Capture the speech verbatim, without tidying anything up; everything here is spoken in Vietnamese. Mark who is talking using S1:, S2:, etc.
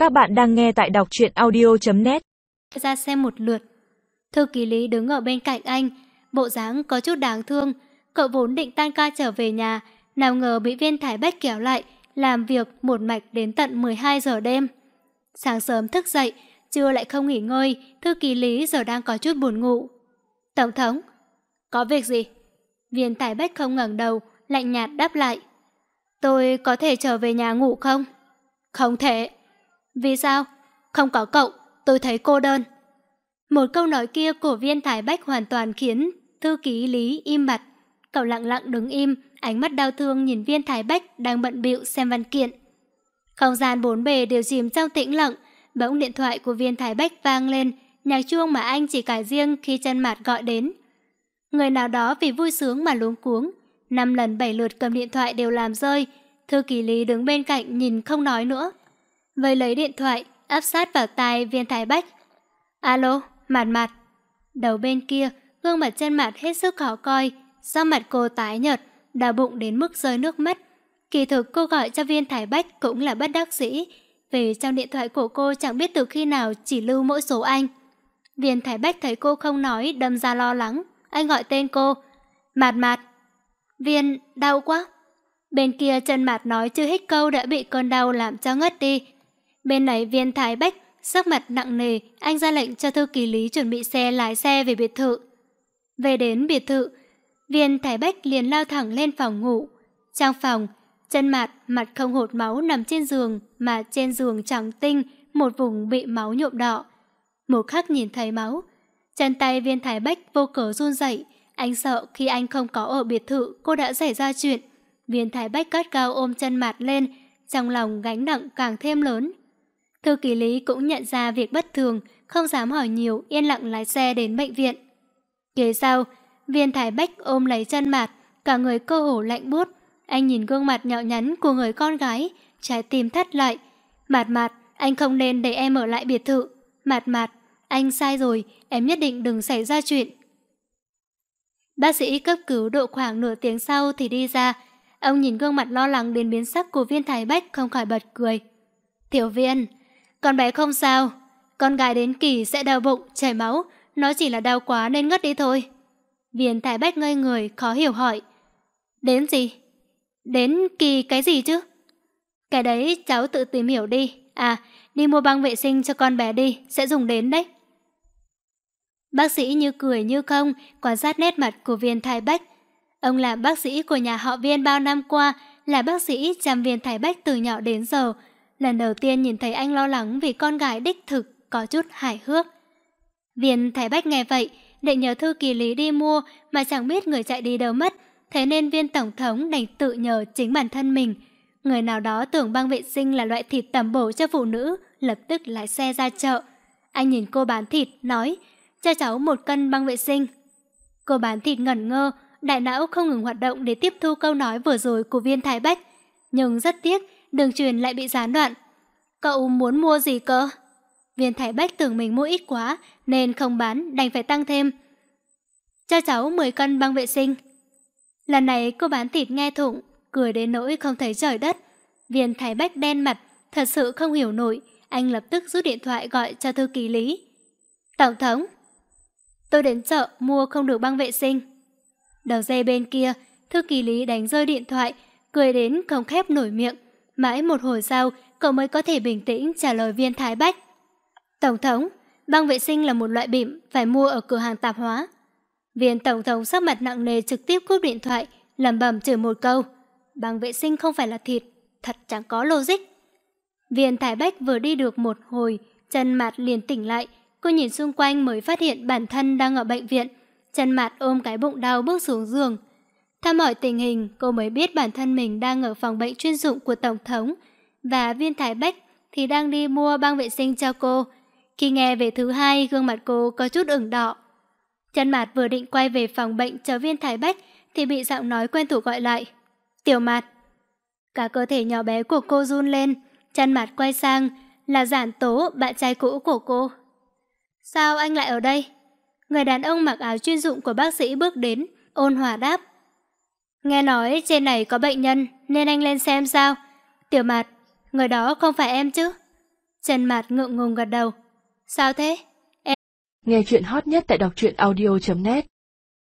S1: Các bạn đang nghe tại đọc truyện audio chấm net.
S2: Ra xem một lượt. Thư ký Lý đứng ở bên cạnh anh, bộ dáng có chút đáng thương. Cậu vốn định tan ca trở về nhà, nào ngờ bị Viên Thái Bách kéo lại, làm việc một mạch đến tận mười hai giờ đêm. Sáng sớm thức dậy, trưa lại không nghỉ ngơi, thư ký Lý giờ đang có chút buồn ngủ. Tổng thống, có việc gì? Viên Thái Bách không ngẩng đầu, lạnh nhạt đáp lại. Tôi có thể trở về nhà ngủ không? Không thể. Vì sao? Không có cậu, tôi thấy cô đơn. Một câu nói kia của Viên Thái Bách hoàn toàn khiến thư ký Lý im bặt. Cậu lặng lặng đứng im, ánh mắt đau thương nhìn Viên Thái Bách đang bận bịu xem văn kiện. Không gian bốn bề đều chìm trong tĩnh lặng. Bỗng điện thoại của Viên Thái Bách vang lên, nhạc chuông mà anh chỉ cài riêng khi Chân Mạt gọi đến. Người nào đó vì vui sướng mà luống cuống, năm lần bảy lượt cầm điện thoại đều làm rơi. Thư ký Lý đứng bên cạnh nhìn không nói nữa. Vây lấy điện thoại, áp sát vào tai Viên Thái Bách. Alo, Mạt Mạt. Đầu bên kia, gương mặt Chân Mạt hết sức khó coi, sắc mặt cô tái nhợt, đau bụng đến mức rơi nước mắt. Kỳ thực cô gọi cho Viên Thái Bách cũng là bất đắc dĩ, vì trong điện thoại của cô chẳng biết từ khi nào chỉ lưu mỗi số anh. Viên Thái Bách thấy cô không nói, đâm ra lo lắng. Anh gọi tên cô. Mạt Mạt. Viên, đau quá. Bên kia Chân Mạt nói chưa hết câu đã bị cơn đau làm cho ngất đi. Bên này Viên Thái Bách sắc mặt nặng nề, anh ra lệnh cho thư ký Lý chuẩn bị xe lái xe về biệt thự. Về đến biệt thự, Viên Thái Bách liền lao thẳng lên phòng ngủ. Trong phòng, Chân Mạt mặt không hột máu nằm trên giường, mà trên giường trắng tinh, một vùng bị máu nhuộm đỏ. Một khắc nhìn thấy máu, chân tay Viên Thái Bách vô cớ run rẩy. Anh sợ khi anh không có ở biệt thự cô đã xảy ra chuyện. Viên Thái Bách gắt gao ôm Chân Mạt lên, trong lòng gánh nặng càng thêm lớn. Thư ký Lý cũng nhận ra việc bất thường, không dám hỏi nhiều, yên lặng lái xe đến bệnh viện. Kế sau, Viên Thái Bách ôm lấy Chân Mạt, cả người cơ hồ lạnh buốt. Anh nhìn gương mặt nhỏ nhắn của người con gái, trái tim thắt lại. Mạt Mạt, anh không nên để em ở lại biệt thự. Mạt Mạt, anh sai rồi, em nhất định đừng xảy ra chuyện. Bác sĩ cấp cứu độ khoảng nửa tiếng sau thì đi ra. Ông nhìn gương mặt lo lắng đến biến sắc của Viên Thái Bách không khỏi bật cười. Tiểu Viên, con bé không sao. Con gái đến kỳ sẽ đau bụng, chảy máu. Nó chỉ là đau quá nên ngất đi thôi. Viên Thái Bách ngây người, khó hiểu hỏi. Đến gì? Đến kỳ cái gì chứ? Cái đấy cháu tự tìm hiểu đi. À, đi mua băng vệ sinh cho con bé đi, sẽ dùng đến đấy. Bác sĩ như cười như không, quan sát nét mặt của Viên Thái Bách. Ông là bác sĩ của nhà họ Viên bao năm qua, là bác sĩ chăm Viên Thái Bách từ nhỏ đến giờ. Lần đầu tiên nhìn thấy anh lo lắng vì con gái đích thực, có chút hài hước. Viên Thái Bách nghe vậy, định nhờ thư ký Lý đi mua mà chẳng biết người chạy đi đâu mất. Thế nên Viên tổng thống đành tự nhờ chính bản thân mình. Người nào đó tưởng băng vệ sinh là loại thịt tẩm bổ cho phụ nữ, lập tức lái xe ra chợ. Anh nhìn cô bán thịt, nói, cho cháu một cân băng vệ sinh. Cô bán thịt ngẩn ngơ, đại não không ngừng hoạt động để tiếp thu câu nói vừa rồi của Viên Thái Bách. Nhưng rất tiếc, đường truyền lại bị gián đoạn. Cậu muốn mua gì cơ? Viên Thái Bách tưởng mình mua ít quá, nên không bán, đành phải tăng thêm. Cho cháu mười cân băng vệ sinh. Lần này cô bán thịt nghe thủng, cười đến nỗi không thấy trời đất. Viên Thái Bách đen mặt, thật sự không hiểu nổi. Anh lập tức rút điện thoại gọi cho thư ký Lý. Tổng thống, tôi đến chợ mua không được băng vệ sinh. Đầu dây bên kia, thư ký Lý đánh rơi điện thoại, cười đến không khép nổi miệng. Mãi một hồi sau, cậu mới có thể bình tĩnh trả lời Viên Thái Bách. Tổng thống, băng vệ sinh là một loại bỉm, phải mua ở cửa hàng tạp hóa. Viên tổng thống sắc mặt nặng nề trực tiếp cúp điện thoại, lẩm bẩm chửi một câu. Băng vệ sinh không phải là thịt, thật chẳng có logic. Viên Thái Bách vừa đi được một hồi, Chân Mạt liền tỉnh lại. Cô nhìn xung quanh mới phát hiện bản thân đang ở bệnh viện. Chân Mạt ôm cái bụng đau bước xuống giường. Thăm hỏi tình hình, cô mới biết bản thân mình đang ở phòng bệnh chuyên dụng của tổng thống, và Viên Thái Bách thì đang đi mua băng vệ sinh cho cô. Khi nghe về thứ hai, gương mặt cô có chút ửng đỏ. Chân Mạt vừa định quay về phòng bệnh chờ Viên Thái Bách thì bị giọng nói quen thuộc gọi lại. Tiểu Mạt. Cả cơ thể nhỏ bé của cô run lên. Chân Mạt quay sang, là Giản Tố, bạn trai cũ của cô. Sao anh lại ở đây? Người đàn ông mặc áo chuyên dụng của bác sĩ bước đến, ôn hòa đáp. Nghe nói trên này có bệnh nhân nên anh lên xem sao. Tiểu Mạt, người đó không phải em chứ? Trần Mạt ngượng ngùng gật đầu. Sao thế?
S1: Nghe chuyện hot nhất tại đọc truyện audio chấm net